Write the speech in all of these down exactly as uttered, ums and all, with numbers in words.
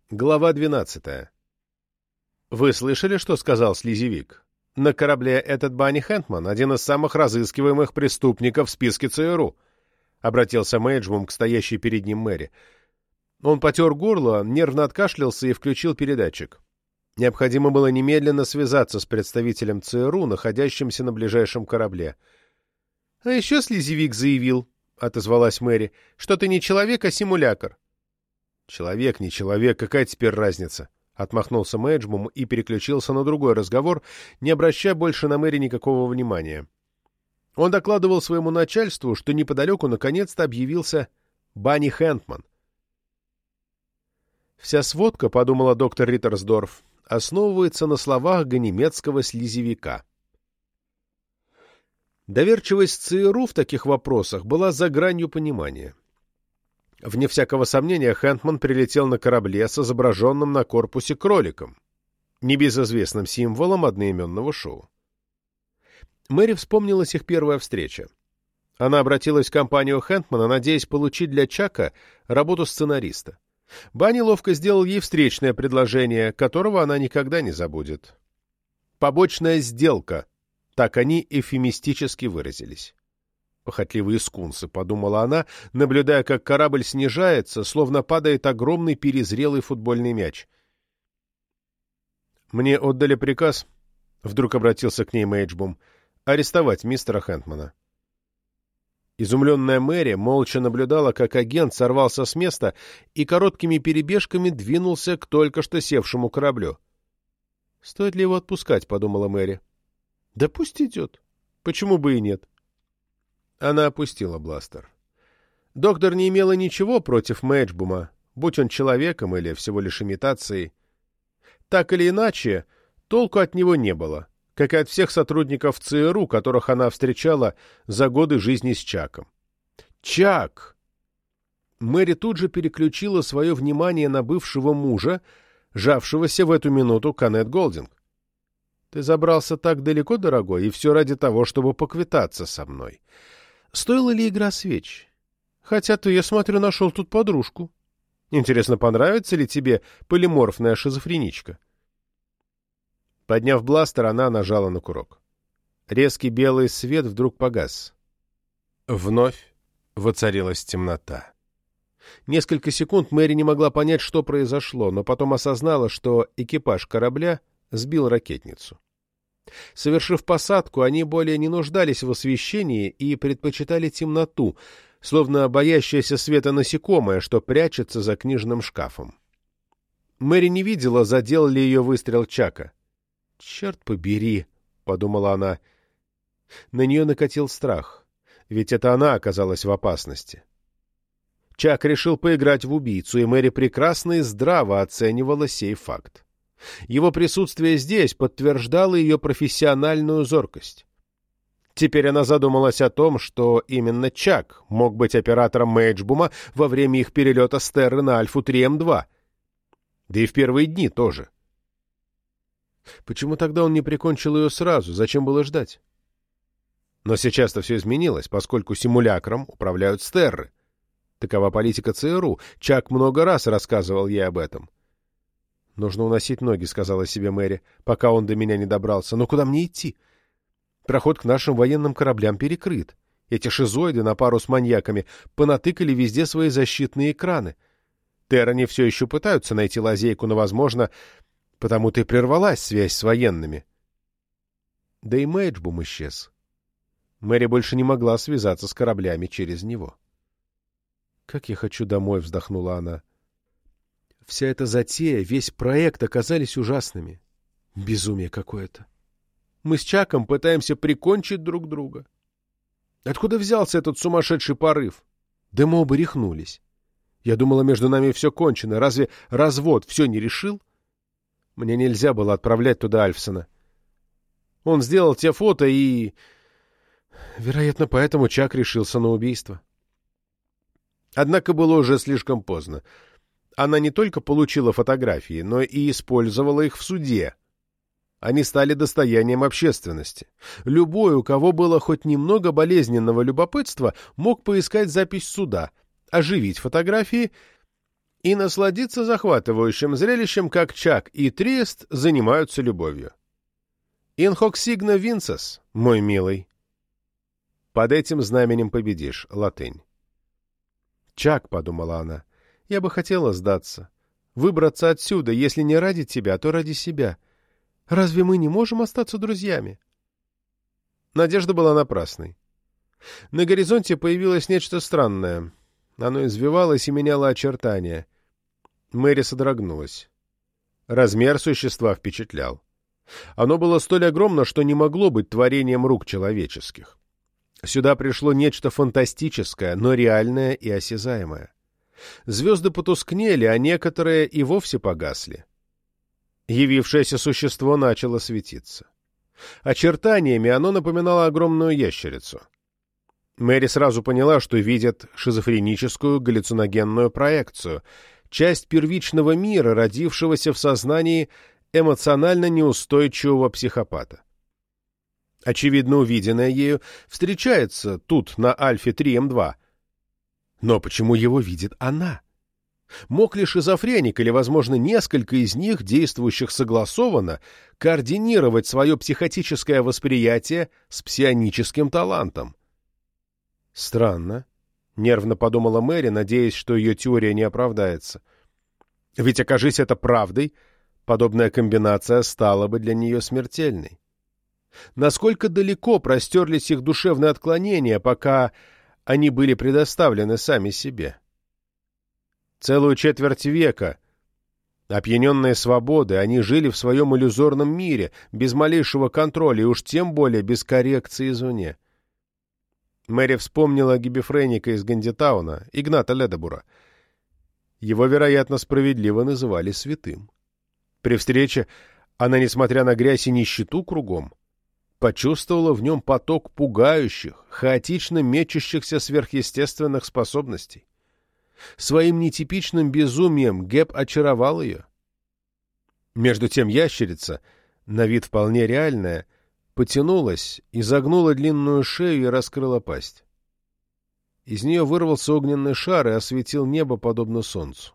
Глава двенадцатая. Вы слышали, что сказал слизевик? На корабле этот Банни Хэнтман, один из самых разыскиваемых преступников в списке ЦРУ. Обратился Мэйджбум к стоящей перед ним Мэри. Он потер горло, нервно откашлялся и включил передатчик. Необходимо было немедленно связаться с представителем ЦРУ, находящимся на ближайшем корабле. — А еще слизевик заявил, — отозвалась Мэри, — что ты не человек, а симулякр. «Человек, не человек, какая теперь разница?» — отмахнулся Мэйджбум и переключился на другой разговор, не обращая больше на Мэри никакого внимания. Он докладывал своему начальству, что неподалеку наконец-то объявился Банни Хэнтман. «Вся сводка, — подумала доктор Риттерсдорф, — основывается на словах ганемецкого слизевика». Доверчивость ЦРУ в таких вопросах была за гранью понимания. Вне всякого сомнения, Хэнтман прилетел на корабле с изображенным на корпусе кроликом, небезызвестным символом одноименного шоу. Мэри вспомнилась их первая встреча. Она обратилась в компанию Хэнтмана, надеясь получить для Чака работу сценариста. Банни ловко сделал ей встречное предложение, которого она никогда не забудет. «Побочная сделка», так они эвфемистически выразились. «Похотливые скунсы», — подумала она, наблюдая, как корабль снижается, словно падает огромный перезрелый футбольный мяч. «Мне отдали приказ», — вдруг обратился к ней Мэйджбум, — «арестовать мистера Хэнтмана». Изумленная Мэри молча наблюдала, как агент сорвался с места и короткими перебежками двинулся к только что севшему кораблю. «Стоит ли его отпускать?» — подумала Мэри. «Да пусть идет. Почему бы и нет?» Она опустила бластер. Доктор не имела ничего против Мэйджбума, будь он человеком или всего лишь имитацией. Так или иначе, толку от него не было, как и от всех сотрудников ЦРУ, которых она встречала за годы жизни с Чаком. Чак! Мэри тут же переключила свое внимание на бывшего мужа, жавшегося в эту минуту к Аннет Голдинг. «Ты забрался так далеко, дорогой, и все ради того, чтобы поквитаться со мной. Стоила ли игра свеч? Хотя ты, я смотрю, нашел тут подружку. Интересно, понравится ли тебе полиморфная шизофреничка?» Подняв бластер, она нажала на курок. Резкий белый свет вдруг погас. Вновь воцарилась темнота. Несколько секунд Мэри не могла понять, что произошло, но потом осознала, что экипаж корабля сбил ракетницу. Совершив посадку, они более не нуждались в освещении и предпочитали темноту, словно боящееся света насекомое, что прячется за книжным шкафом. Мэри не видела, задел ли ее выстрел Чака. «Черт побери!» — подумала она. На нее накатил страх, ведь это она оказалась в опасности. Чак решил поиграть в убийцу, и Мэри прекрасно и здраво оценивала сей факт. Его присутствие здесь подтверждало ее профессиональную зоркость. Теперь она задумалась о том, что именно Чак мог быть оператором Мэйджбума во время их перелета с Терры на Альфу три М два. Да и в первые дни тоже. Почему тогда он не прикончил ее сразу? Зачем было ждать? Но сейчас-то все изменилось, поскольку симулякром управляют с Терры. Такова политика ЦРУ. Чак много раз рассказывал ей об этом. «Нужно уносить ноги», — сказала себе Мэри, — «пока он до меня не добрался. Но куда мне идти? Проход к нашим военным кораблям перекрыт. Эти шизоиды на пару с маньяками понатыкали везде свои защитные экраны. Терране все еще пытаются найти лазейку, но, возможно, потому-то и прервалась связь с военными». Да и Мэйджбум исчез. Мэри больше не могла связаться с кораблями через него. «Как я хочу домой», — вздохнула она. Вся эта затея, весь проект оказались ужасными. Безумие какое-то. Мы с Чаком пытаемся прикончить друг друга. Откуда взялся этот сумасшедший порыв? Да мы оба рехнулись. Я думала, между нами все кончено. Разве развод все не решил? Мне нельзя было отправлять туда Альфсона. Он сделал те фото и... Вероятно, поэтому Чак решился на убийство. Однако было уже слишком поздно. Она не только получила фотографии, но и использовала их в суде. Они стали достоянием общественности. Любой, у кого было хоть немного болезненного любопытства, мог поискать запись суда, оживить фотографии и насладиться захватывающим зрелищем, как Чак и Триест занимаются любовью. «In hoc signo vinces», мой милый. Под этим знаменем победишь, латынь. «Чак», — подумала она, — «я бы хотела сдаться. Выбраться отсюда, если не ради тебя, то ради себя. Разве мы не можем остаться друзьями?» Надежда была напрасной. На горизонте появилось нечто странное. Оно извивалось и меняло очертания. Мэри содрогнулась. Размер существа впечатлял. Оно было столь огромно, что не могло быть творением рук человеческих. Сюда пришло нечто фантастическое, но реальное и осязаемое. Звезды потускнели, а некоторые и вовсе погасли. Явившееся существо начало светиться. Очертаниями оно напоминало огромную ящерицу. Мэри сразу поняла, что видит шизофреническую галлюциногенную проекцию, часть первичного мира, родившегося в сознании эмоционально неустойчивого психопата. Очевидно, увиденное ею встречается тут, на Альфе три эм два. Но почему его видит она? Мог ли шизофреник или, возможно, несколько из них, действующих согласованно, координировать свое психотическое восприятие с псионическим талантом? Странно, — нервно подумала Мэри, надеясь, что ее теория не оправдается. Ведь, окажись это правдой, подобная комбинация стала бы для нее смертельной. Насколько далеко простерлись их душевные отклонения, пока они были предоставлены сами себе? Целую четверть века, опьяненные свободой, они жили в своем иллюзорном мире, без малейшего контроля и уж тем более без коррекции извне. Мэри вспомнила гибефреника из Гандитауна, Игната Ледобура. Его, вероятно, справедливо называли святым. При встрече она, несмотря на грязь и нищету кругом, почувствовала в нем поток пугающих, хаотично мечущихся сверхъестественных способностей. Своим нетипичным безумием Геб очаровал ее. Между тем ящерица, на вид вполне реальная, потянулась, изогнула длинную шею и раскрыла пасть. Из нее вырвался огненный шар и осветил небо, подобно солнцу.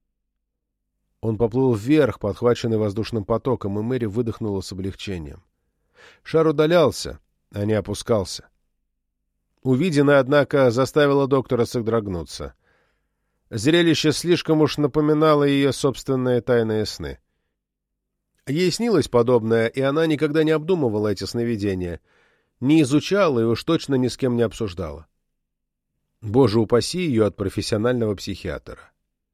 Он поплыл вверх, подхваченный воздушным потоком, и Мэри выдохнула с облегчением. Шар удалялся, а не опускался. Увиденное, однако, заставило доктора содрогнуться. Зрелище слишком уж напоминало ее собственные тайные сны. Ей снилось подобное, и она никогда не обдумывала эти сновидения, не изучала и уж точно ни с кем не обсуждала. Боже упаси ее от профессионального психиатра.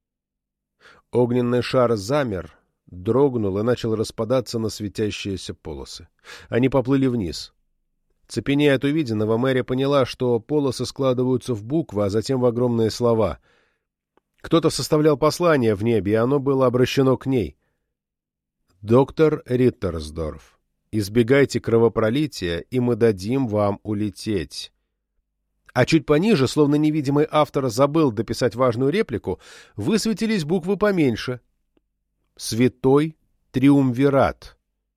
Огненный шар замер, дрогнул и начал распадаться на светящиеся полосы. Они поплыли вниз. Цепенея от увиденного, Мэри поняла, что полосы складываются в буквы, а затем в огромные слова. Кто-то составлял послание в небе, и оно было обращено к ней. «Доктор Риттерсдорф, избегайте кровопролития, и мы дадим вам улететь». А чуть пониже, словно невидимый автор забыл дописать важную реплику, высветились буквы поменьше. «Святой Триумвират».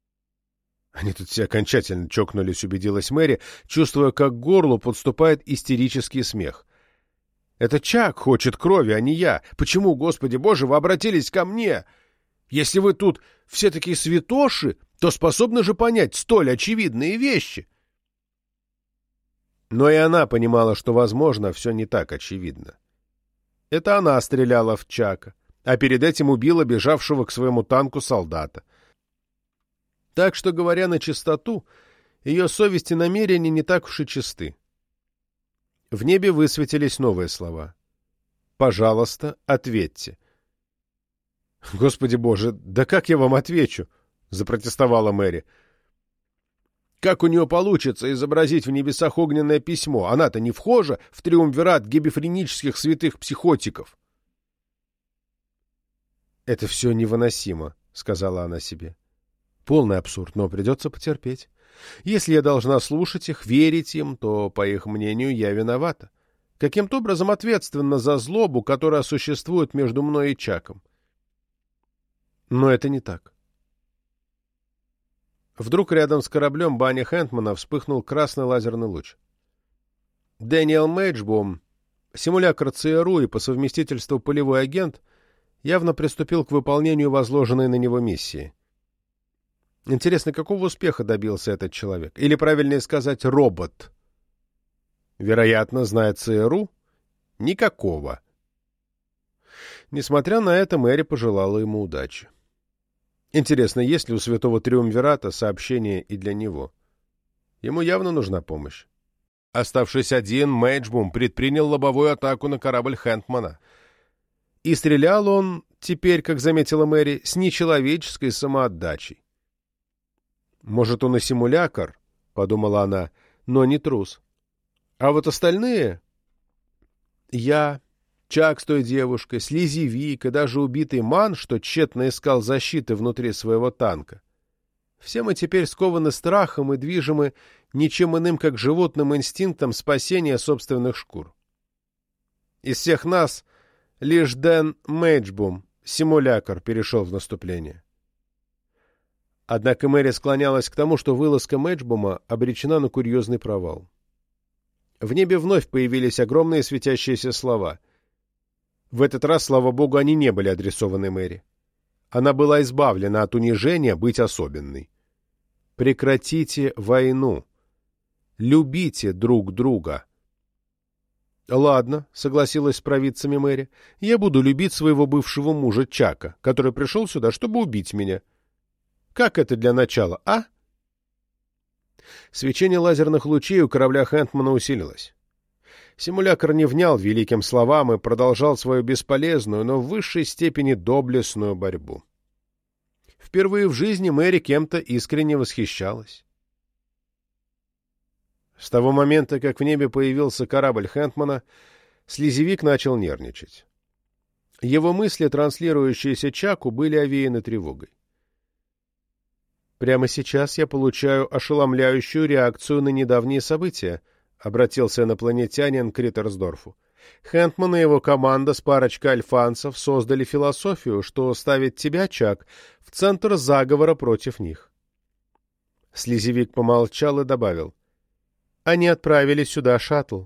Они тут все окончательно чокнулись, убедилась Мэри, чувствуя, как к горлу подступает истерический смех. «Это Чак хочет крови, а не я. Почему, Господи Боже, вы обратились ко мне? Если вы тут все такие святоши, то способны же понять столь очевидные вещи». Но и она понимала, что, возможно, все не так очевидно. Это она стреляла в Чака, а перед этим убила бежавшего к своему танку солдата. Так что, говоря на чистоту, ее совесть и намерения не так уж и чисты. В небе высветились новые слова. «Пожалуйста, ответьте». «Господи Боже, да как я вам отвечу?» — запротестовала Мэри. «Как у нее получится изобразить в небесах огненное письмо? Она-то не вхожа в триумвират гибефренических святых психотиков». «Это все невыносимо», — сказала она себе. «Полный абсурд, но придется потерпеть. Если я должна слушать их, верить им, то, по их мнению, я виновата. Каким-то образом ответственна за злобу, которая существует между мной и Чаком. Но это не так». Вдруг рядом с кораблем Банни Хэнтмана вспыхнул красный лазерный луч. Дэниел Мейджбоум, симулякр ЦРУ и по совместительству полевой агент, явно приступил к выполнению возложенной на него миссии. Интересно, какого успеха добился этот человек? Или, правильнее сказать, робот? Вероятно, зная ЦРУ, никакого. Несмотря на это, Мэри пожелала ему удачи. Интересно, есть ли у Святого Триумвирата сообщение и для него? Ему явно нужна помощь. Оставшись один, Мэйджбум предпринял лобовую атаку на корабль Хэндмана. И стрелял он, теперь, как заметила Мэри, с нечеловеческой самоотдачей. «Может, он и симулякр?» — подумала она, — «но не трус. А вот остальные...» Я, Чак с той девушкой, Слизевик и даже убитый Ман, что тщетно искал защиты внутри своего танка. Все мы теперь скованы страхом и движимы ничем иным, как животным инстинктом спасения собственных шкур. Из всех нас лишь Дэн Мэйджбум, симулякр, перешел в наступление. Однако Мэри склонялась к тому, что вылазка Мэйджбума обречена на курьезный провал. В небе вновь появились огромные светящиеся слова. В этот раз, слава богу, они не были адресованы Мэри. Она была избавлена от унижения быть особенной. Прекратите войну. Любите друг друга. «Ладно», — согласилась с провидцами Мэри, — «я буду любить своего бывшего мужа Чака, который пришел сюда, чтобы убить меня. Как это для начала, а?» Свечение лазерных лучей у корабля Хэндмана усилилось. Симулякр не внял великим словам и продолжал свою бесполезную, но в высшей степени доблестную борьбу. Впервые в жизни Мэри кем-то искренне восхищалась. С того момента, как в небе появился корабль Хэндмана, Слизевик начал нервничать. Его мысли, транслирующиеся Чаку, были овеяны тревогой. «Прямо сейчас я получаю ошеломляющую реакцию на недавние события», — обратился инопланетянин к Риттерсдорфу. «Хэндман и его команда с парочкой альфанцев создали философию, что ставит тебя, Чак, в центр заговора против них». Слизевик помолчал и добавил: «Они отправили сюда шаттл».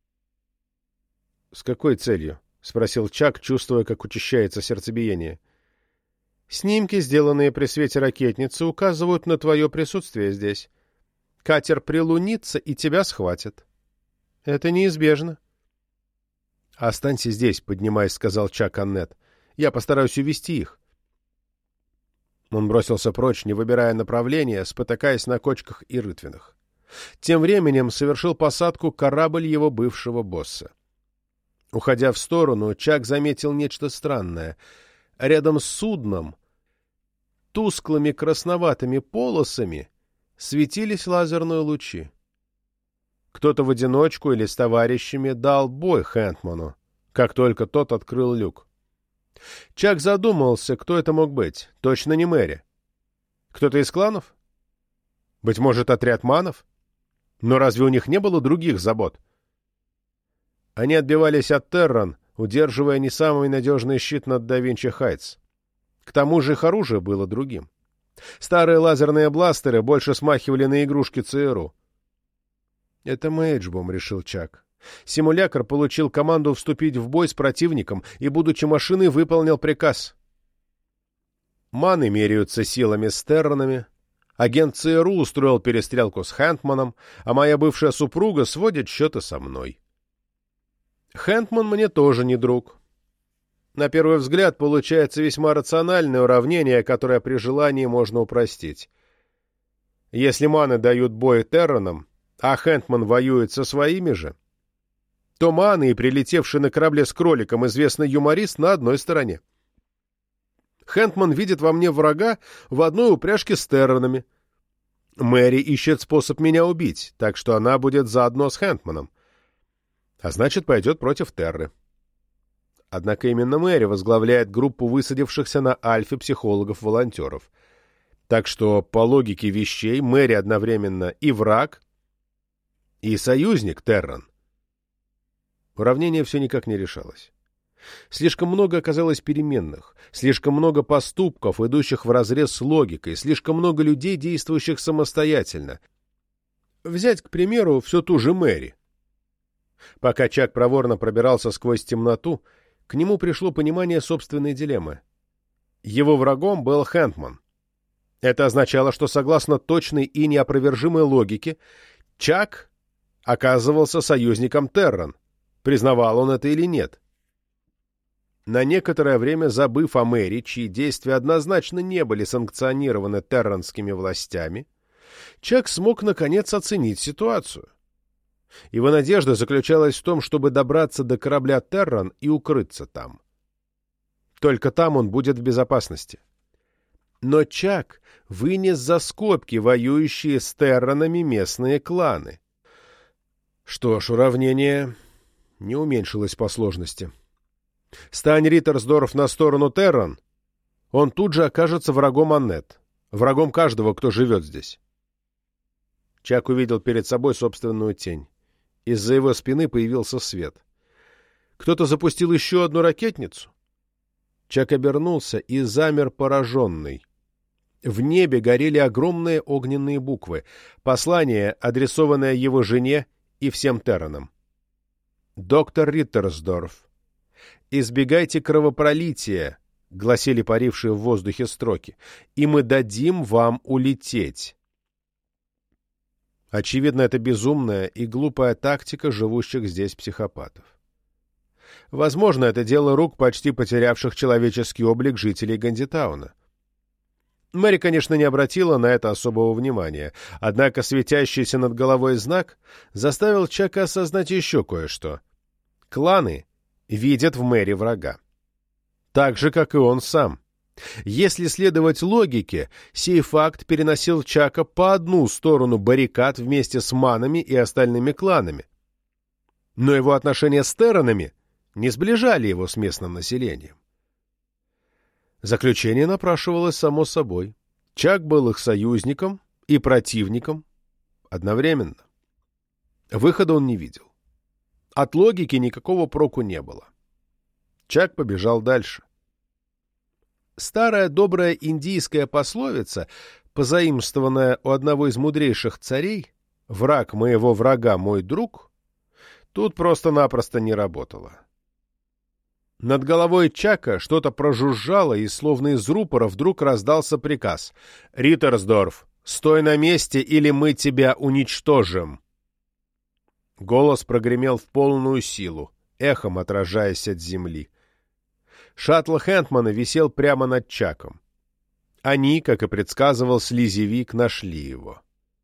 «С какой целью?» — спросил Чак, чувствуя, как учащается сердцебиение. «Снимки, сделанные при свете ракетницы, указывают на твое присутствие здесь. Катер прилунится, и тебя схватят. Это неизбежно». «Останься здесь», — поднимаясь, сказал Чак Аннет. «Я постараюсь увести их». Он бросился прочь, не выбирая направления, спотыкаясь на кочках и рытвинах. Тем временем совершил посадку корабль его бывшего босса. Уходя в сторону, Чак заметил нечто странное. Рядом с судном тусклыми красноватыми полосами светились лазерные лучи. Кто-то в одиночку или с товарищами дал бой Хэндману, как только тот открыл люк. Чак задумался, кто это мог быть. Точно не Мэри. Кто-то из кланов? Быть может, отряд манов? Но разве у них не было других забот? Они отбивались от Терран, удерживая не самый надежный щит над Да Винчи Хайтс. К тому же их оружие было другим. Старые лазерные бластеры больше смахивали на игрушки ЦРУ. «Это Мэйджбум», — решил Чак. Симулякр получил команду вступить в бой с противником и, будучи машиной, выполнил приказ. Маны меряются силами с Терранами, агент ЦРУ устроил перестрелку с Хэндманом, а моя бывшая супруга сводит счеты со мной. Хэндман мне тоже не друг. На первый взгляд получается весьма рациональное уравнение, которое при желании можно упростить. Если маны дают бой Терранам, а Хэндман воюет со своими же, то маны и прилетевший на корабле с кроликом известный юморист на одной стороне. Хэндман видит во мне врага в одной упряжке с Терранами. Мэри ищет способ меня убить, так что она будет заодно с Хэндманом. А значит, пойдет против Терры. Однако именно Мэри возглавляет группу высадившихся на Альфе психологов-волонтеров. Так что, по логике вещей, Мэри одновременно и враг, и союзник Терран. Уравнение все никак не решалось. Слишком много оказалось переменных, слишком много поступков, идущих вразрез с логикой, слишком много людей, действующих самостоятельно. Взять, к примеру, всю ту же Мэри. Пока Чак проворно пробирался сквозь темноту, к нему пришло понимание собственной дилеммы. Его врагом был Хэндман. Это означало, что согласно точной и неопровержимой логике, Чак оказывался союзником Терран, признавал он это или нет. На некоторое время забыв о Мэри, чьи действия однозначно не были санкционированы терранскими властями, Чак смог, наконец, оценить ситуацию. Его надежда заключалась в том, чтобы добраться до корабля Терран и укрыться там. Только там он будет в безопасности. Но Чак вынес за скобки воюющие с Терранами местные кланы. Что ж, уравнение не уменьшилось по сложности. Стань Риттерсдорф на сторону Терран, он тут же окажется врагом Аннет, врагом каждого, кто живет здесь. Чак увидел перед собой собственную тень. Из-за его спины появился свет. Кто-то запустил еще одну ракетницу. Чак обернулся и замер пораженный. В небе горели огромные огненные буквы. Послание, адресованное его жене и всем Терранам. «Доктор Риттерсдорф. Избегайте кровопролития», — гласили парившие в воздухе строки, — «и мы дадим вам улететь». Очевидно, это безумная и глупая тактика живущих здесь психопатов. Возможно, это дело рук почти потерявших человеческий облик жителей Гандитауна. Мэри, конечно, не обратила на это особого внимания, однако светящийся над головой знак заставил Чака осознать еще кое-что. Кланы видят в Мэри врага. Так же, как и он сам. Если следовать логике, сей факт переносил Чака по одну сторону баррикад вместе с манами и остальными кланами. Но его отношения с Терранами не сближали его с местным населением. Заключение напрашивалось само собой. Чак был их союзником и противником одновременно. Выхода он не видел. От логики никакого проку не было. Чак побежал дальше. Старая добрая индийская пословица, позаимствованная у одного из мудрейших царей, «Враг моего врага мой друг», тут просто-напросто не работала. Над головой Чака что-то прожужжало, и словно из рупора вдруг раздался приказ: «Риттерсдорф, стой на месте, или мы тебя уничтожим!» Голос прогремел в полную силу, эхом отражаясь от земли. Шаттл Хэндмана висел прямо над Чаком. Они, как и предсказывал слизевик, нашли его.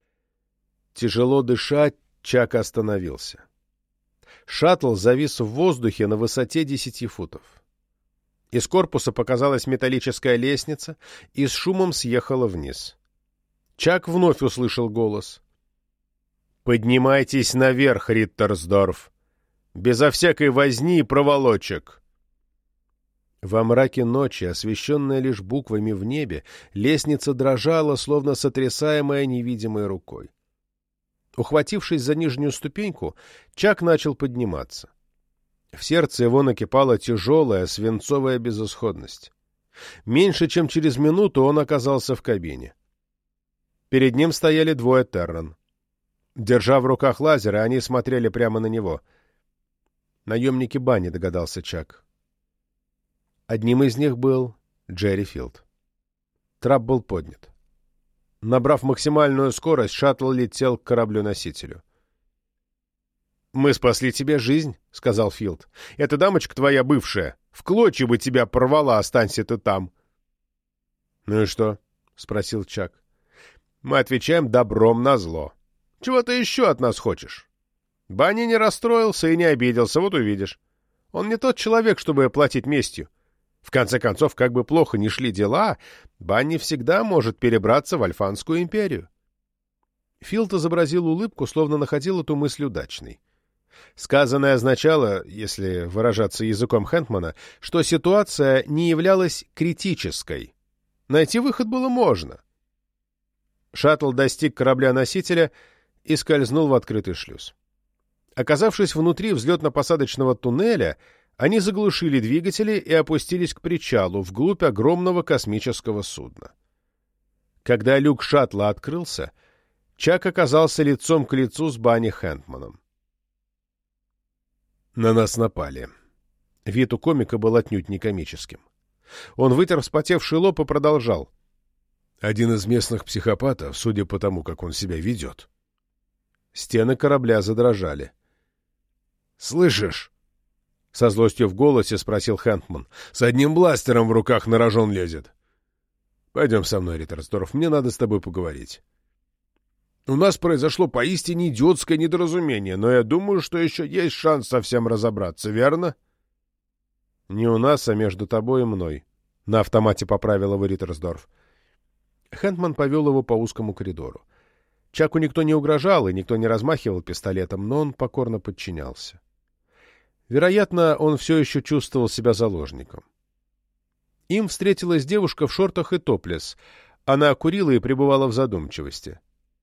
Тяжело дыша, Чак остановился. Шаттл завис в воздухе на высоте десяти футов. Из корпуса показалась металлическая лестница и с шумом съехала вниз. Чак вновь услышал голос. «Поднимайтесь наверх, Риттерсдорф! Безо всякой возни и проволочек!» Во мраке ночи, освещенная лишь буквами в небе, лестница дрожала, словно сотрясаемая невидимой рукой. Ухватившись за нижнюю ступеньку, Чак начал подниматься. В сердце его накипала тяжелая свинцовая безысходность. Меньше чем через минуту он оказался в кабине. Перед ним стояли двое Терран. Держа в руках лазеры, они смотрели прямо на него. Наемники Банни, догадался Чак. Одним из них был Джерри Филд. Трап был поднят. Набрав максимальную скорость, шаттл летел к кораблю-носителю. «Мы спасли тебе жизнь», — сказал Филд. «Эта дамочка твоя бывшая. В клочья бы тебя порвала, останься ты там». «Ну и что?» — спросил Чак. «Мы отвечаем добром на зло. Чего ты еще от нас хочешь?» Банни не расстроился и не обиделся, вот увидишь. Он не тот человек, чтобы платить местью. В конце концов, как бы плохо ни шли дела, Банни всегда может перебраться в Альфанскую империю. Филд изобразил улыбку, словно находил эту мысль удачной. Сказанное означало, если выражаться языком Хэндмана, что ситуация не являлась критической. Найти выход было можно. Шаттл достиг корабля-носителя и скользнул в открытый шлюз. Оказавшись внутри взлетно-посадочного туннеля, они заглушили двигатели и опустились к причалу, вглубь огромного космического судна. Когда люк шаттла открылся, Чак оказался лицом к лицу с Банни Хэндманом. «На нас напали», Вид у комика был отнюдь не комическим. Он вытер вспотевший лоб и продолжал. Один из местных психопатов, судя по тому, как он себя ведет. Стены корабля задрожали. — Слышишь? — со злостью в голосе спросил Хэндман. — С одним бластером в руках на рожон лезет. — Пойдем со мной, Риттерсдорф, мне надо с тобой поговорить. У нас произошло поистине идиотское недоразумение, но я думаю, что еще есть шанс совсем разобраться, верно? — Не у нас, а между тобой и мной. На автомате поправил его Риттерсдорф. Хэндман повел его по узкому коридору. Чаку никто не угрожал, и никто не размахивал пистолетом, но он покорно подчинялся. Вероятно, он все еще чувствовал себя заложником. Им встретилась девушка в шортах и топлес. Она курила и пребывала в задумчивости.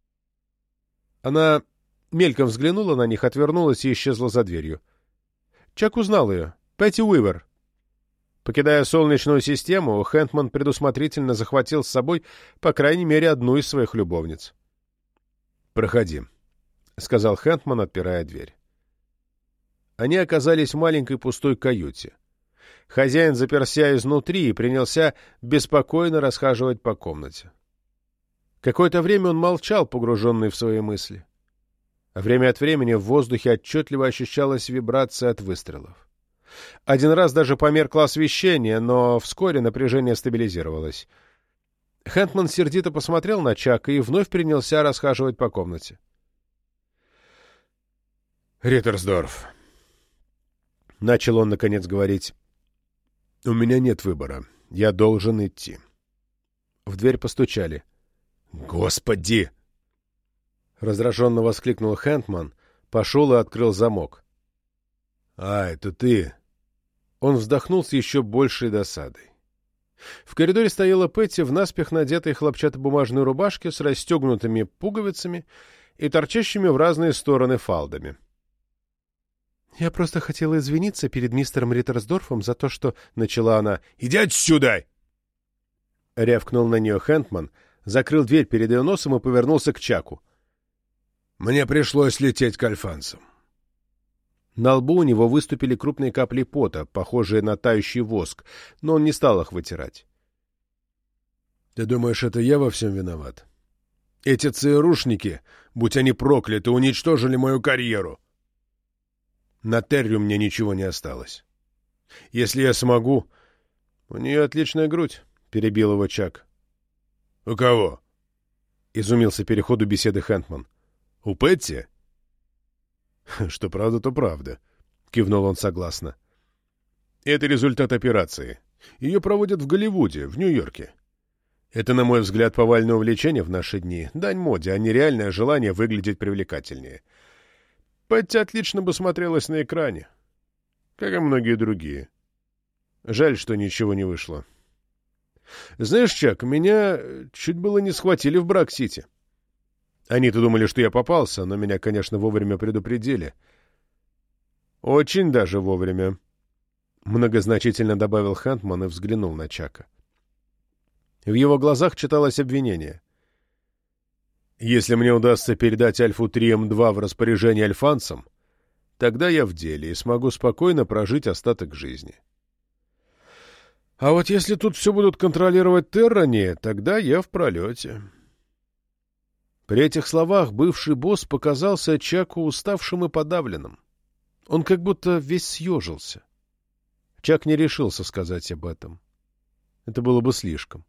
Она мельком взглянула на них, отвернулась и исчезла за дверью. Чак узнал ее. Пэтти Уивер. Покидая Солнечную систему, Хэндман предусмотрительно захватил с собой по крайней мере одну из своих любовниц. «Проходи», — сказал Хэндман, отпирая дверь. Они оказались в маленькой пустой каюте. Хозяин заперся изнутри и принялся беспокойно расхаживать по комнате. Какое-то время он молчал, погруженный в свои мысли. А время от времени в воздухе отчетливо ощущалась вибрация от выстрелов. Один раз даже померкло освещение, но вскоре напряжение стабилизировалось. Хэндман сердито посмотрел на Чака и вновь принялся расхаживать по комнате. «Риттерсдорф», — начал он наконец говорить, — «у меня нет выбора. Я должен идти». В дверь постучали. «Господи!» — раздраженно воскликнул Хэндман, пошел и открыл замок. «А, это ты!» Он вздохнул с еще большей досадой. В коридоре стояла Пэтти в наспех надетой хлопчатобумажной рубашке с расстегнутыми пуговицами и торчащими в разные стороны фалдами. «Я просто хотела извиниться перед мистером Риттерсдорфом за то, что...» — начала она. «Иди отсюда!» — рявкнул на нее Хэндман, закрыл дверь перед ее носом и повернулся к Чаку. «Мне пришлось лететь к альфанцам». На лбу у него выступили крупные капли пота, похожие на тающий воск, но он не стал их вытирать. — Ты думаешь, это я во всем виноват? Эти ЦРУшники, будь они прокляты, уничтожили мою карьеру. На Террю мне ничего не осталось. Если я смогу... — У нее отличная грудь, — перебил его Чак. — У кого? — изумился переходу беседы Хэндман. — У Пэтти? — Что правда, то правда, — кивнул он согласно. — Это результат операции. Ее проводят в Голливуде, в Нью-Йорке. Это, на мой взгляд, повальное увлечение в наши дни, дань моде, а не реальное желание выглядеть привлекательнее. Пэтти отлично бы смотрелась на экране, как и многие другие. Жаль, что ничего не вышло. Знаешь, Чак, меня чуть было не схватили в Брак-Сити. Они-то думали, что я попался, но меня, конечно, вовремя предупредили. Очень даже вовремя. Многозначительно добавил Хэндман и взглянул на Чака. В его глазах читалось обвинение. Если мне удастся передать Альфу три Эм два в распоряжение альфанцам, тогда я в деле и смогу спокойно прожить остаток жизни. А вот если тут все будут контролировать Террани, тогда я в пролете. При этих словах бывший босс показался Чаку уставшим и подавленным. Он как будто весь съежился. Чак не решился сказать об этом. Это было бы слишком.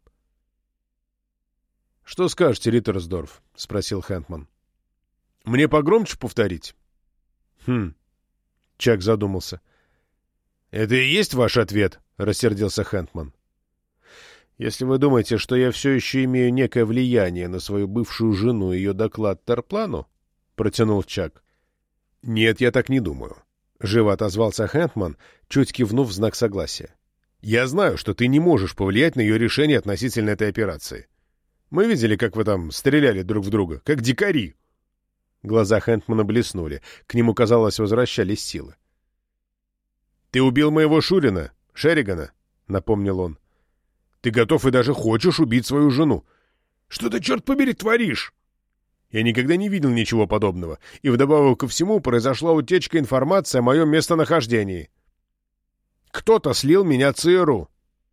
— Что скажете, Риттерсдорф? — спросил Хэндман. — Мне погромче повторить? — Хм. Чак задумался. — Это и есть ваш ответ? — рассердился Хэндман. — Если вы думаете, что я все еще имею некое влияние на свою бывшую жену и ее доклад Терплану, — протянул Чак. — Нет, я так не думаю. — живо отозвался Хэндман, чуть кивнув в знак согласия. — Я знаю, что ты не можешь повлиять на ее решение относительно этой операции. Мы видели, как вы там стреляли друг в друга, как дикари. Глаза Хэндмана блеснули. К нему, казалось, возвращались силы. — Ты убил моего Шурина, Шерригана, — напомнил он. — Ты готов и даже хочешь убить свою жену. Что ты, черт побери, творишь? Я никогда не видел ничего подобного, и вдобавок ко всему произошла утечка информации о моем местонахождении. — Кто-то слил меня ЦРУ.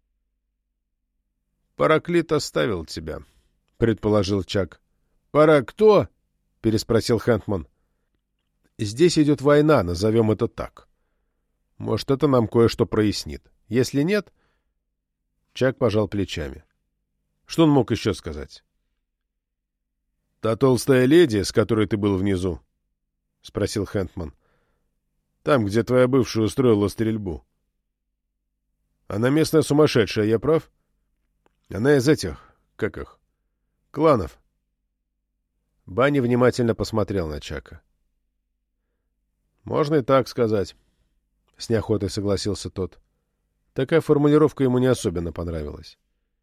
Параклит оставил тебя, предположил Чак. Пара кто? Переспросил Хэндман. Здесь идет война, назовем это так. Может, это нам кое-что прояснит. Если нет... Чак пожал плечами. Что он мог еще сказать? «Та толстая леди, с которой ты был внизу?» — спросил Хэндман. «Там, где твоя бывшая устроила стрельбу. Она местная сумасшедшая, я прав? Она из этих, как их, кланов». Банни внимательно посмотрел на Чака. «Можно и так сказать», — с неохотой согласился тот. Такая формулировка ему не особенно понравилась.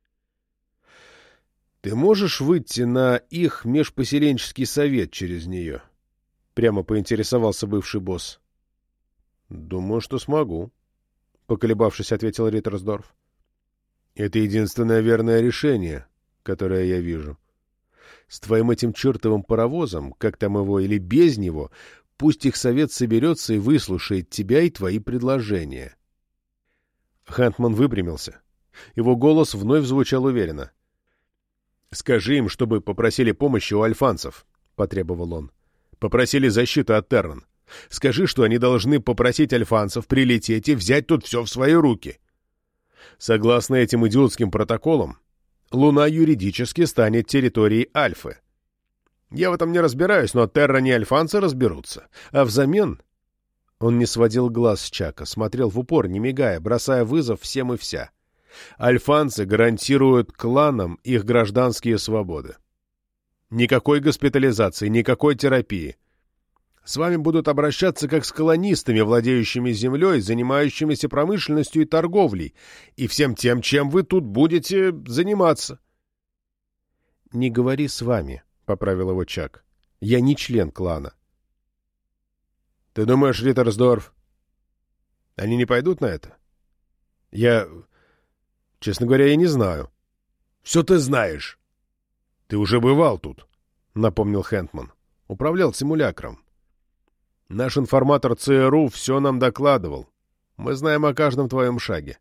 «Ты можешь выйти на их межпоселенческий совет через нее?» — прямо поинтересовался бывший босс. «Думаю, что смогу», — поколебавшись, ответил Риттерсдорф. «Это единственное верное решение, которое я вижу. С твоим этим чертовым паровозом, как там его, или без него, пусть их совет соберется и выслушает тебя и твои предложения». Хэндман выпрямился. Его голос вновь звучал уверенно. «Скажи им, чтобы попросили помощи у альфанцев», — потребовал он. «Попросили защиты от Терран. Скажи, что они должны попросить альфанцев прилететь и взять тут все в свои руки. Согласно этим идиотским протоколам, Луна юридически станет территорией Альфы. Я в этом не разбираюсь, но Терран и альфанцы разберутся. А взамен...» Он не сводил глаз с Чака, смотрел в упор, не мигая, бросая вызов всем и вся. Альфанцы гарантируют кланам их гражданские свободы. Никакой госпитализации, никакой терапии. С вами будут обращаться как с колонистами, владеющими землей, занимающимися промышленностью и торговлей, и всем тем, чем вы тут будете заниматься. — Не говори с вами, — поправил его Чак. — Я не член клана. — Ты думаешь, Риттерсдорф, они не пойдут на это? — Я... Честно говоря, я не знаю. — Все ты знаешь. — Ты уже бывал тут, — напомнил Хэндман. — Управлял симулякром. Наш информатор ЦРУ все нам докладывал. Мы знаем о каждом твоем шаге.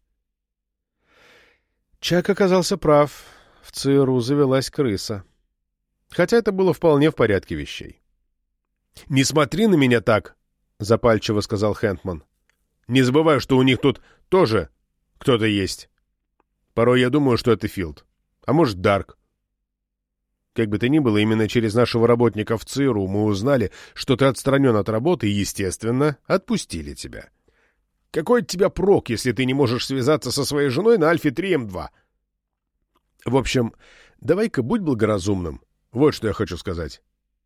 Чак оказался прав. В ЦРУ завелась крыса. Хотя это было вполне в порядке вещей. — Не смотри на меня так, — запальчиво сказал Хэндман. — Не забывай, что у них тут тоже кто-то есть. Порой я думаю, что это Филд. А может, Дарк. Как бы то ни было, именно через нашего работника в ЦРУ мы узнали, что ты отстранен от работы и, естественно, отпустили тебя. Какой от тебя прок, если ты не можешь связаться со своей женой на Альфе три эм два? В общем, давай-ка будь благоразумным. Вот что я хочу сказать.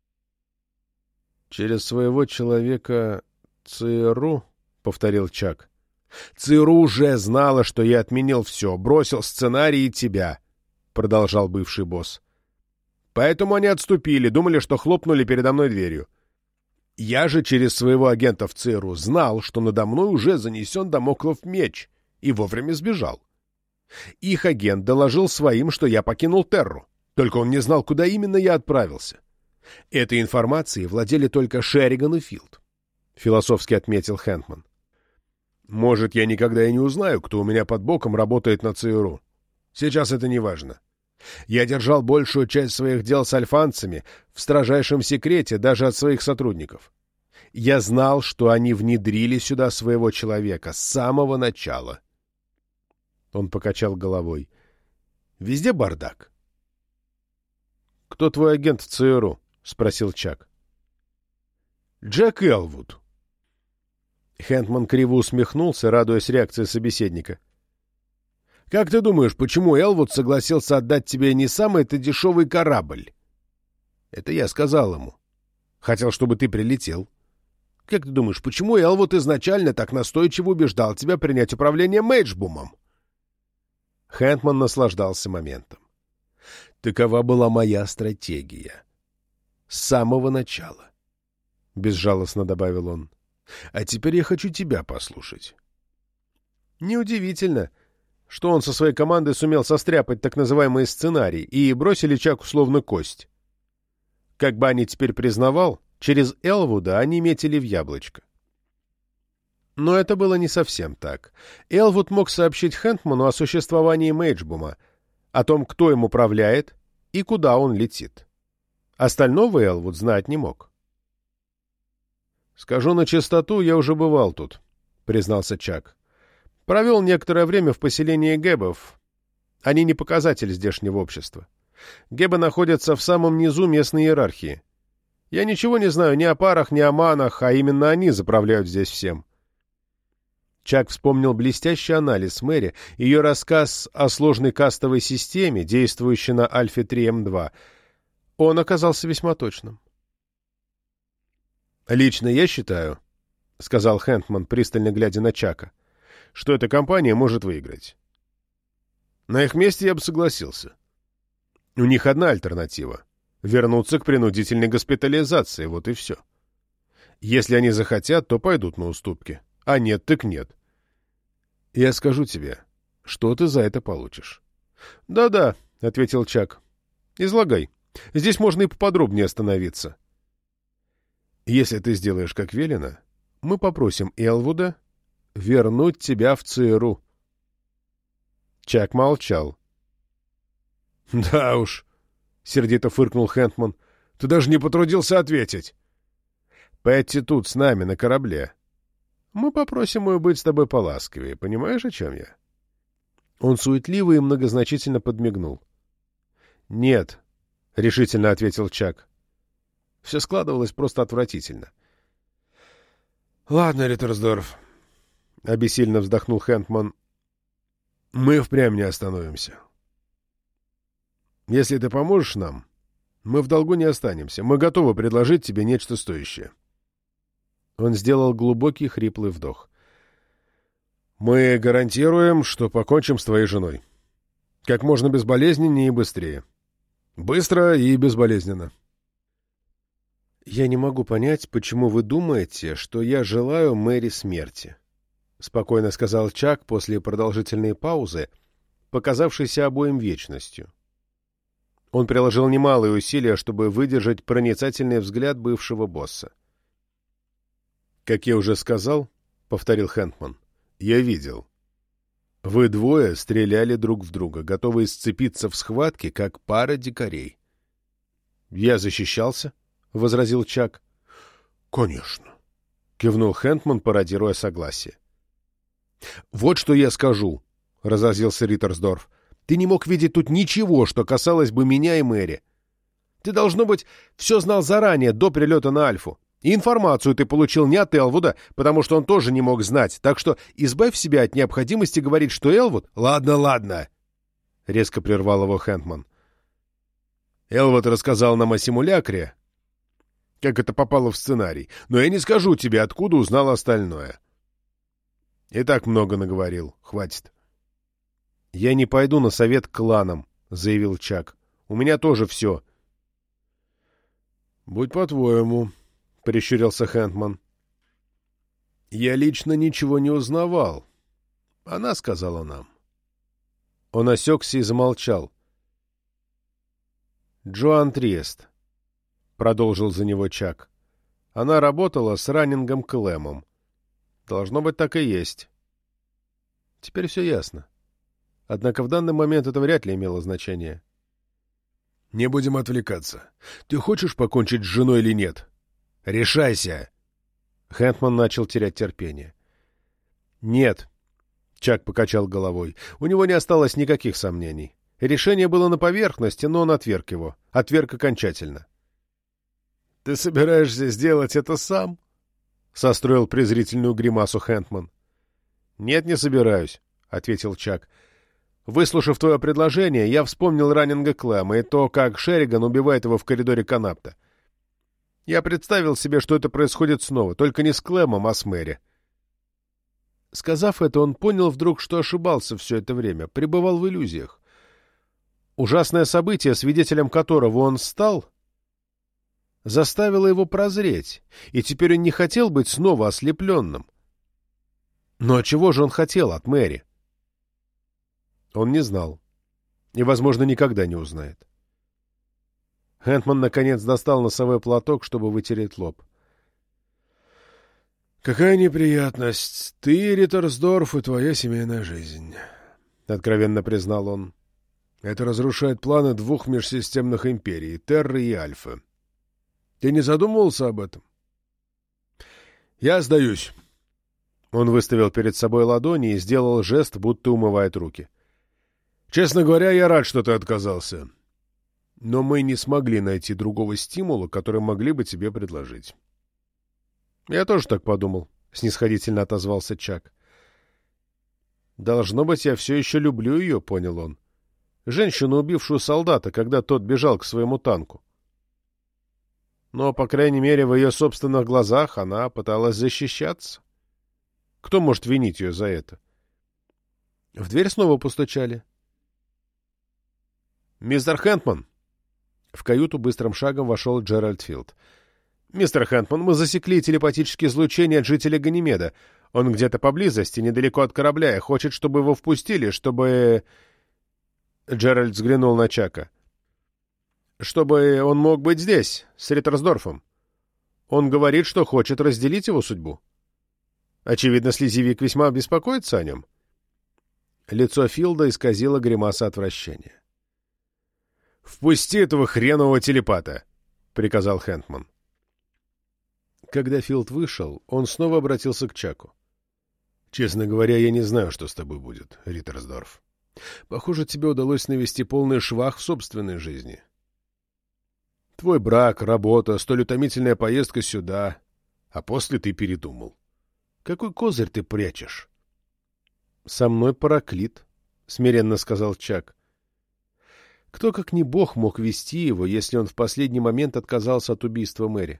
Через своего человека ЦРУ, — повторил Чак. ЦРУ уже знала, что я отменил все, бросил сценарий и тебя, — продолжал бывший босс. Поэтому они отступили, думали, что хлопнули передо мной дверью. Я же через своего агента в ЦРУ знал, что надо мной уже занесен дамоклов меч, и вовремя сбежал. Их агент доложил своим, что я покинул Терру, только он не знал, куда именно я отправился. Этой информацией владели только Шерриган и Филд, — философски отметил Хэндман. Может, я никогда и не узнаю, кто у меня под боком работает на ЦРУ. Сейчас это не важно. Я держал большую часть своих дел с альфанцами в строжайшем секрете даже от своих сотрудников. Я знал, что они внедрили сюда своего человека с самого начала. Он покачал головой. Везде бардак. — Кто твой агент в ЦРУ? — спросил Чак. — Джек Элвуд. Хэндман криво усмехнулся, радуясь реакции собеседника. — Как ты думаешь, почему Элвуд согласился отдать тебе не самый-то дешевый корабль? — Это я сказал ему. Хотел, чтобы ты прилетел. Как ты думаешь, почему Элвуд изначально так настойчиво убеждал тебя принять управление Мейджбумом? Хэндман наслаждался моментом. Такова была моя стратегия. С самого начала. Безжалостно добавил он. А теперь я хочу тебя послушать. Неудивительно, что он со своей командой сумел состряпать так называемый сценарий и бросили Чаку словно кость. Как бы они теперь признавал, через Элвуда они метили в яблочко. Но это было не совсем так. Элвуд мог сообщить Хэндману о существовании Мейджбума, о том, кто им управляет и куда он летит. Остального Элвуд знать не мог. «Скажу на чистоту, я уже бывал тут», — признался Чак. «Провел некоторое время в поселении Гэбов. Они не показатель здешнего общества. Гэбы находятся в самом низу местной иерархии. Я ничего не знаю ни о парах, ни о манах, а именно они заправляют здесь всем». Чак вспомнил блестящий анализ Мэри, ее рассказ о сложной кастовой системе, действующей на Альфе три эм два. Он оказался весьма точным. «Лично я считаю, — сказал Хэндман, пристально глядя на Чака, — что эта компания может выиграть. На их месте я бы согласился. У них одна альтернатива — вернуться к принудительной госпитализации, вот и все. Если они захотят, то пойдут на уступки. А нет, так нет. Я скажу тебе, что ты за это получишь. «Да — Да-да, — ответил Чак. — Излагай. Здесь можно и поподробнее остановиться. — Если ты сделаешь, как велено, мы попросим Элвуда вернуть тебя в ЦРУ. Чак молчал. — Да уж, — сердито фыркнул Хэндман, — ты даже не потрудился ответить. — Пэтти тут с нами на корабле. Мы попросим ее быть с тобой поласковее. Понимаешь, о чем я? Он суетливо и многозначительно подмигнул. — Нет, — решительно ответил Чак. Все складывалось просто отвратительно. — Ладно, Риттерсдорф, — обессильно вздохнул Хэндман, — мы впрямь не остановимся. Если ты поможешь нам, мы в долгу не останемся. Мы готовы предложить тебе нечто стоящее. Он сделал глубокий хриплый вдох. Мы гарантируем, что покончим с твоей женой. Как можно безболезненнее и быстрее. Быстро и безболезненно. «Я не могу понять, почему вы думаете, что я желаю Мэри смерти», — спокойно сказал Чак после продолжительной паузы, показавшейся обоим вечностью. Он приложил немалые усилия, чтобы выдержать проницательный взгляд бывшего босса. «Как я уже сказал, — повторил Хэндман, — я видел. Вы двое стреляли друг в друга, готовые сцепиться в схватке, как пара дикарей». «Я защищался?» — возразил Чак. «Конечно», — кивнул Хэндман, пародируя согласие. «Вот что я скажу», — разозлился Риттерсдорф. «Ты не мог видеть тут ничего, что касалось бы меня и Мэри. Ты, должно быть, все знал заранее, до прилета на Альфу. И информацию ты получил не от Элвуда, потому что он тоже не мог знать. Так что избавь себя от необходимости говорить, что Элвуд... — Ладно, ладно, — резко прервал его Хэндман. Элвуд рассказал нам о симулякре, как это попало в сценарий. Но я не скажу тебе, откуда узнал остальное. И так много наговорил. Хватит. — Я не пойду на совет к кланам, — заявил Чак. — У меня тоже все. — Будь по-твоему, — прищурился Хэндман. — Я лично ничего не узнавал. Она сказала нам. Он осекся и замолчал. — Джоан Триест, — продолжил за него Чак. — Она работала с Раннингом Клэмом. Должно быть, так и есть. Теперь все ясно. Однако в данный момент это вряд ли имело значение. — Не будем отвлекаться. Ты хочешь покончить с женой или нет? — Решайся! Хэндман начал терять терпение. — Нет, — Чак покачал головой. У него не осталось никаких сомнений. Решение было на поверхности, но он отверг его. Отверг окончательно. — Ты собираешься сделать это сам? — состроил презрительную гримасу Хэндман. — Нет, не собираюсь, — ответил Чак. — Выслушав твое предложение, я вспомнил Раннинга Клэма и то, как Шерриган убивает его в коридоре Канапта. Я представил себе, что это происходит снова, только не с Клэмом, а с Мэри. Сказав это, он понял вдруг, что ошибался все это время, пребывал в иллюзиях. Ужасное событие, свидетелем которого он стал, заставило его прозреть, и теперь он не хотел быть снова ослепленным. Но чего же он хотел от Мэри? Он не знал, и, возможно, никогда не узнает. Хэндман, наконец, достал носовой платок, чтобы вытереть лоб. «Какая неприятность! Ты, Риттерсдорф, и твоя семейная жизнь», — откровенно признал он. «Это разрушает планы двух межсистемных империй — Терры и Альфы. Ты не задумывался об этом?» «Я сдаюсь». Он выставил перед собой ладони и сделал жест, будто умывает руки. «Честно говоря, я рад, что ты отказался. Но мы не смогли найти другого стимула, который могли бы тебе предложить». «Я тоже так подумал», — снисходительно отозвался Чак. «Должно быть, я все еще люблю ее», — понял он. «Женщину, убившую солдата, когда тот бежал к своему танку. Но, по крайней мере, в ее собственных глазах она пыталась защищаться. Кто может винить ее за это?» В дверь снова постучали. «Мистер Хэнтман!» В каюту быстрым шагом вошел Джеральд Филд. «Мистер Хэнтман, мы засекли телепатические излучения от жителя Ганимеда. Он где-то поблизости, недалеко от корабля, и хочет, чтобы его впустили, чтобы...» Джеральд взглянул на Чака. «Чтобы он мог быть здесь, с Риттерсдорфом. Он говорит, что хочет разделить его судьбу. Очевидно, слезевик весьма беспокоится о нем». Лицо Филда исказило гримаса отвращения. «Впусти этого хренового телепата!» — приказал Хэнтман. Когда Филд вышел, он снова обратился к Чаку. «Честно говоря, я не знаю, что с тобой будет, Риттерсдорф. Похоже, тебе удалось навести полный швах в собственной жизни. Твой брак, работа, столь утомительная поездка сюда, а после ты передумал. Какой козырь ты прячешь?» «Со мной параклит», — смиренно сказал Чак. Кто, как ни бог, мог вести его, если он в последний момент отказался от убийства Мэри?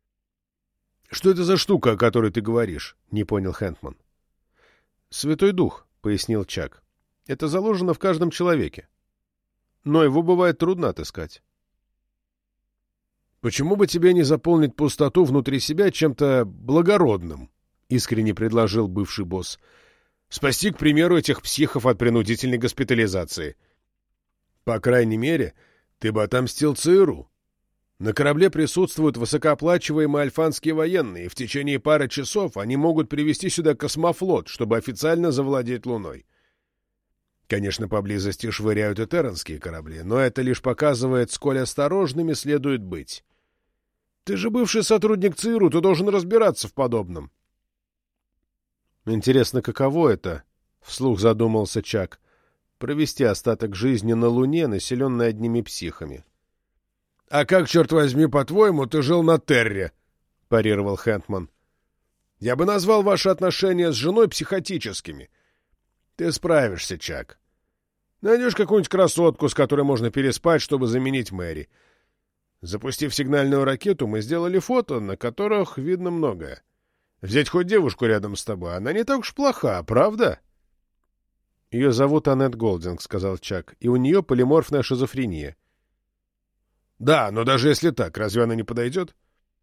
«Что это за штука, о которой ты говоришь?» — не понял Хэнтман. «Святой Дух», — пояснил Чак. «Это заложено в каждом человеке. Но его бывает трудно отыскать». «Почему бы тебе не заполнить пустоту внутри себя чем-то благородным?» — искренне предложил бывший босс. «Спасти, к примеру, этих психов от принудительной госпитализации. По крайней мере, ты бы отомстил ЦРУ. На корабле присутствуют высокооплачиваемые альфанские военные, и в течение пары часов они могут привести сюда космофлот, чтобы официально завладеть Луной. Конечно, поблизости швыряют и терранские корабли, но это лишь показывает, сколь осторожными следует быть. Ты же бывший сотрудник ЦРУ, ты должен разбираться в подобном». «Интересно, каково это?» — вслух задумался Чак. «Провести остаток жизни на Луне, населенной одними психами». «А как, черт возьми, по-твоему, ты жил на Терре?» — парировал Хэнтман. «Я бы назвал ваши отношения с женой психотическими. Ты справишься, Чак. Найдешь какую-нибудь красотку, с которой можно переспать, чтобы заменить Мэри. Запустив сигнальную ракету, мы сделали фото, на которых видно многое. Взять хоть девушку рядом с тобой, она не так уж плоха, правда?» «Ее зовут Аннет Голдинг», — сказал Чак, — «и у нее полиморфная шизофрения». «Да, но даже если так, разве она не подойдет?»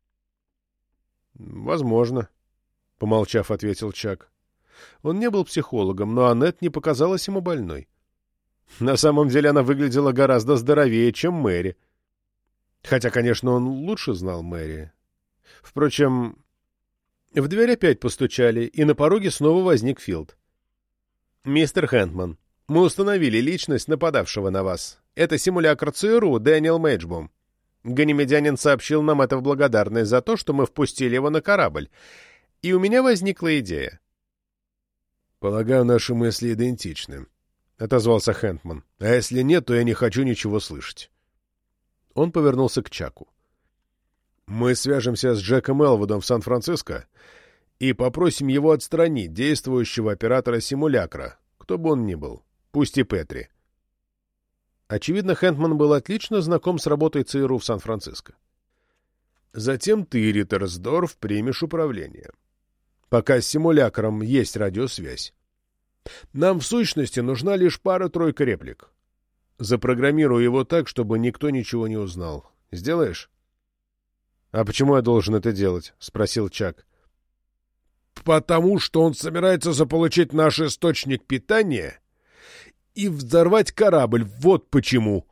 «Возможно», — помолчав, ответил Чак. Он не был психологом, но Аннет не показалась ему больной. На самом деле она выглядела гораздо здоровее, чем Мэри. Хотя, конечно, он лучше знал Мэри. Впрочем, в дверь опять постучали, и на пороге снова возник Филд. «Мистер Хэнтман, мы установили личность нападавшего на вас. Это симулякр ЦРУ Дэниел Мейджбум. Ганимедянин сообщил нам это в благодарность за то, что мы впустили его на корабль. И у меня возникла идея». «Полагаю, наши мысли идентичны», — отозвался Хэнтман. «А если нет, то я не хочу ничего слышать». Он повернулся к Чаку. «Мы свяжемся с Джеком Элвудом в Сан-Франциско и попросим его отстранить действующего оператора симулякра, кто бы он ни был, пусть и Петри». Очевидно, Хэнтман был отлично знаком с работой ЦРУ в Сан-Франциско. «Затем ты, Риттерсдорф, примешь управление. Пока с симулякром есть радиосвязь. Нам, в сущности, нужна лишь пара-тройка реплик. Запрограммируй его так, чтобы никто ничего не узнал. Сделаешь?» «А почему я должен это делать?» — спросил Чак. «Потому что он собирается заполучить наш источник питания и взорвать корабль. Вот почему!»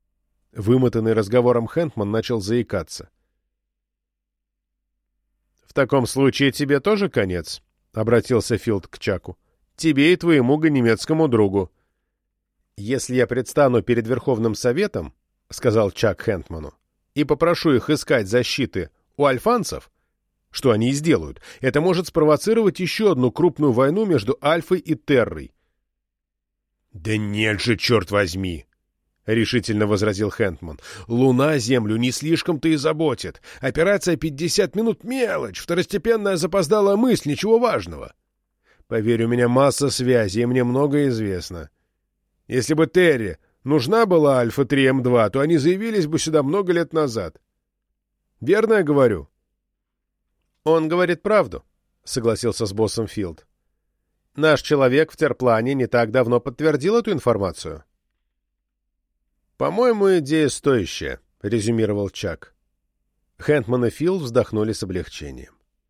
Вымотанный разговором Хэнтман начал заикаться. В таком случае тебе тоже конец», — обратился Филд к Чаку. «Тебе и твоему ганемецкому другу». «Если я предстану перед Верховным Советом, — сказал Чак Хэнтману, — и попрошу их искать защиты у альфанцев, что они и сделают, это может спровоцировать еще одну крупную войну между Альфой и Террой». «Да нет же, черт возьми!» — решительно возразил Хэнтман. «Луна Землю не слишком-то и заботит. Операция пятьдесят минут — мелочь, второстепенная запоздалая мысль, ничего важного. Поверь, у меня масса связей, и мне многое известно. Если бы Терри нужна была Альфа три Эм два, то они заявились бы сюда много лет назад. Верно я говорю?» «Он говорит правду», — согласился с боссом Филд. «Наш человек в Терплане не так давно подтвердил эту информацию». «По-моему, идея стоящая», — резюмировал Чак. Хэнтман и Филд вздохнули с облегчением.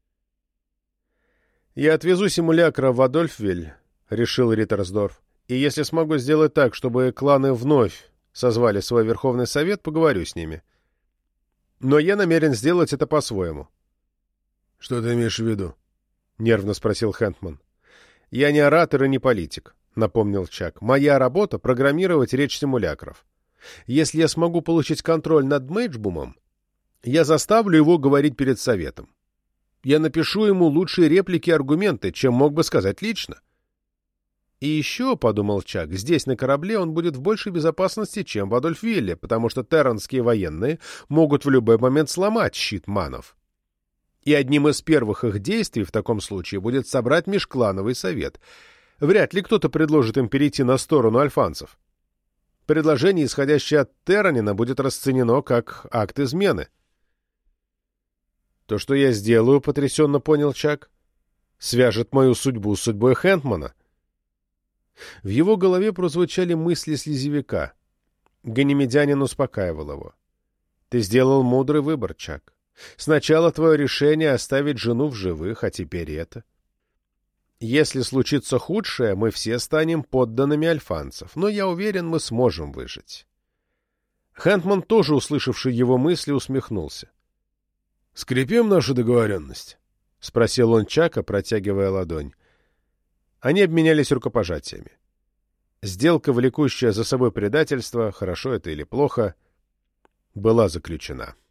«Я отвезу симулякра в Адольфвиль», — решил Риттерсдорф, «и если смогу сделать так, чтобы кланы вновь созвали свой Верховный Совет, поговорю с ними. Но я намерен сделать это по-своему». «Что ты имеешь в виду?» — нервно спросил Хэнтман. «Я не оратор и не политик», — напомнил Чак. «Моя работа — программировать речь симулякров. Если я смогу получить контроль над Мейджбумом, я заставлю его говорить перед Советом. Я напишу ему лучшие реплики и аргументы, чем мог бы сказать лично. И еще, — подумал Чак, — здесь, на корабле, он будет в большей безопасности, чем в Адольфвилле, потому что терранские военные могут в любой момент сломать щит манов. И одним из первых их действий в таком случае будет собрать межклановый совет. Вряд ли кто-то предложит им перейти на сторону альфанцев. Предложение, исходящее от Терранина, будет расценено как акт измены. «То, что я сделаю, — потрясенно понял Чак, — свяжет мою судьбу с судьбой Хэнтмана». В его голове прозвучали мысли слезевика. Ганимедянин успокаивал его. «Ты сделал мудрый выбор, Чак. Сначала твое решение оставить жену в живых, а теперь это. Если случится худшее, мы все станем подданными альфанцев, но я уверен, мы сможем выжить». Хэнтман, тоже услышавший его мысли, усмехнулся. «Скрепим нашу договоренность?» — спросил он Чака, протягивая ладонь. Они обменялись рукопожатиями. Сделка, влекущая за собой предательство, хорошо это или плохо, была заключена.